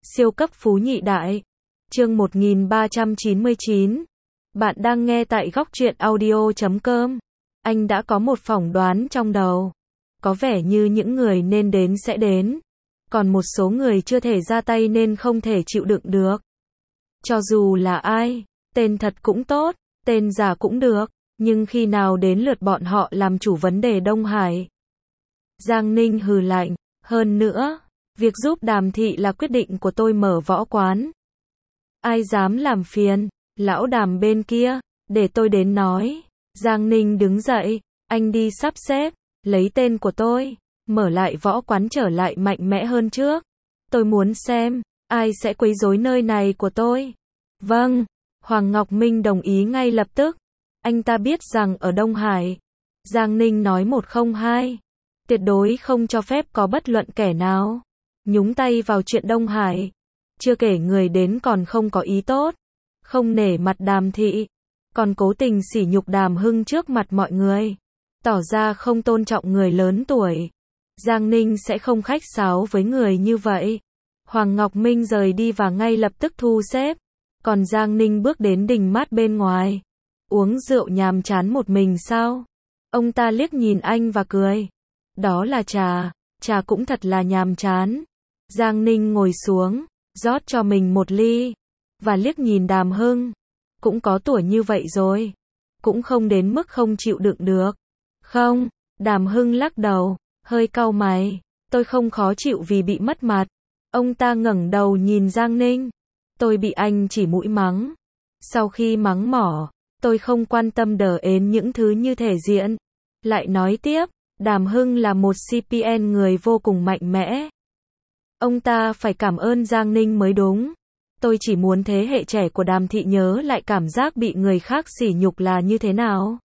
Siêu cấp phú nhị đại. Chương 1399. Bạn đang nghe tại góc truyện audio.com. Anh đã có một phỏng đoán trong đầu. Có vẻ như những người nên đến sẽ đến. Còn một số người chưa thể ra tay nên không thể chịu đựng được. Cho dù là ai, tên thật cũng tốt, tên giả cũng được, nhưng khi nào đến lượt bọn họ làm chủ vấn đề Đông Hải. Giang Ninh hừ lạnh, hơn nữa, việc giúp Đàm Thị là quyết định của tôi mở võ quán. Ai dám làm phiền, lão Đàm bên kia, để tôi đến nói. Giang Ninh đứng dậy, anh đi sắp xếp, lấy tên của tôi, mở lại võ quán trở lại mạnh mẽ hơn trước. Tôi muốn xem, ai sẽ quấy rối nơi này của tôi. Vâng, Hoàng Ngọc Minh đồng ý ngay lập tức. Anh ta biết rằng ở Đông Hải, Giang Ninh nói 102, tuyệt đối không cho phép có bất luận kẻ nào nhúng tay vào chuyện Đông Hải. Chưa kể người đến còn không có ý tốt, không nể mặt Đàm Thị, còn cố tình sỉ nhục Đàm Hưng trước mặt mọi người, tỏ ra không tôn trọng người lớn tuổi. Giang Ninh sẽ không khách sáo với người như vậy. Hoàng Ngọc Minh rời đi và ngay lập tức thu xếp. Còn Giang Ninh bước đến đình mát bên ngoài. Uống rượu nhàm chán một mình sao? Ông ta liếc nhìn anh và cười. Đó là trà, trà cũng thật là nhàm chán. Giang Ninh ngồi xuống, rót cho mình một ly, và liếc nhìn Đàm Hưng. Cũng có tuổi như vậy rồi, cũng không đến mức không chịu đựng được. Không, Đàm Hưng lắc đầu, hơi cau mày. Tôi không khó chịu vì bị mất mặt. Ông ta ngẩng đầu nhìn Giang Ninh. Tôi bị anh chỉ mũi mắng. Sau khi mắng mỏ, tôi không quan tâm đờ ến những thứ như thể diện. Lại nói tiếp, Đàm Hưng là một CPN người vô cùng mạnh mẽ. Ông ta phải cảm ơn Giang Ninh mới đúng. Tôi chỉ muốn thế hệ trẻ của Đàm Thị nhớ lại cảm giác bị người khác sỉ nhục là như thế nào.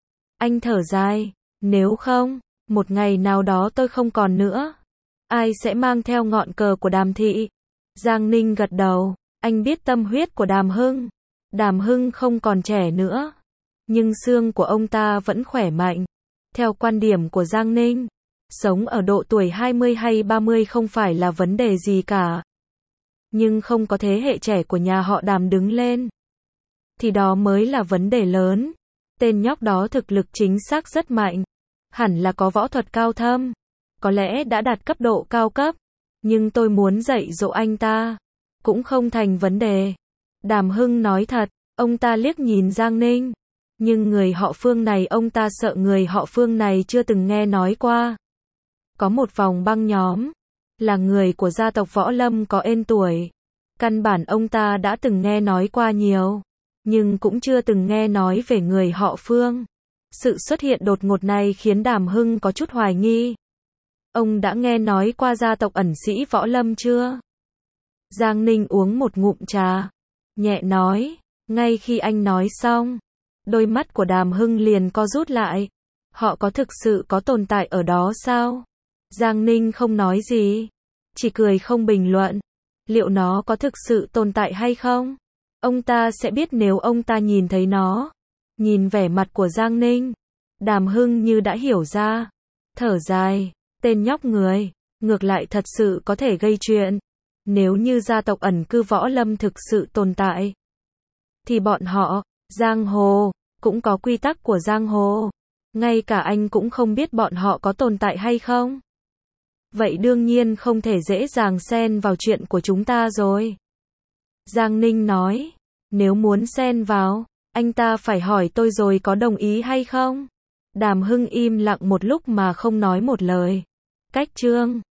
Anh thở dài, nếu không, một ngày nào đó tôi không còn nữa, ai sẽ mang theo ngọn cờ của Đàm Thị? Giang Ninh gật đầu, anh biết tâm huyết của Đàm Hưng. Đàm Hưng không còn trẻ nữa, nhưng xương của ông ta vẫn khỏe mạnh. Theo quan điểm của Giang Ninh, sống ở độ tuổi 20 hay 30 không phải là vấn đề gì cả. Nhưng không có thế hệ trẻ của nhà họ Đàm đứng lên, thì đó mới là vấn đề lớn. Tên nhóc đó thực lực chính xác rất mạnh, hẳn là có võ thuật cao thâm, có lẽ đã đạt cấp độ cao cấp, nhưng tôi muốn dạy dỗ anh ta, cũng không thành vấn đề. Đàm Hưng nói thật, ông ta liếc nhìn Giang Ninh, nhưng người họ Phương này ông ta sợ người họ Phương này chưa từng nghe nói qua. Có một vòng băng nhóm, là người của gia tộc Võ Lâm có ên tuổi. Căn bản ông ta đã từng nghe nói qua nhiều, nhưng cũng chưa từng nghe nói về người họ Phương. Sự xuất hiện đột ngột này khiến Đàm Hưng có chút hoài nghi. Ông đã nghe nói qua gia tộc ẩn sĩ Võ Lâm chưa? Giang Ninh uống một ngụm trà, nhẹ nói. Ngay khi anh nói xong, đôi mắt của Đàm Hưng liền co rút lại. Họ có thực sự có tồn tại ở đó sao? Giang Ninh không nói gì, chỉ cười không bình luận. Liệu nó có thực sự tồn tại hay không? Ông ta sẽ biết nếu ông ta nhìn thấy nó. Nhìn vẻ mặt của Giang Ninh, Đàm Hưng như đã hiểu ra. Thở dài, tên nhóc người, ngược lại thật sự có thể gây chuyện. Nếu như gia tộc ẩn cư Võ Lâm thực sự tồn tại, thì bọn họ, giang hồ, cũng có quy tắc của giang hồ. Ngay cả anh cũng không biết bọn họ có tồn tại hay không. Vậy đương nhiên không thể dễ dàng xen vào chuyện của chúng ta rồi. Giang Ninh nói, nếu muốn xen vào, anh ta phải hỏi tôi rồi có đồng ý hay không? Đàm Hưng im lặng một lúc mà không nói một lời. Cách chương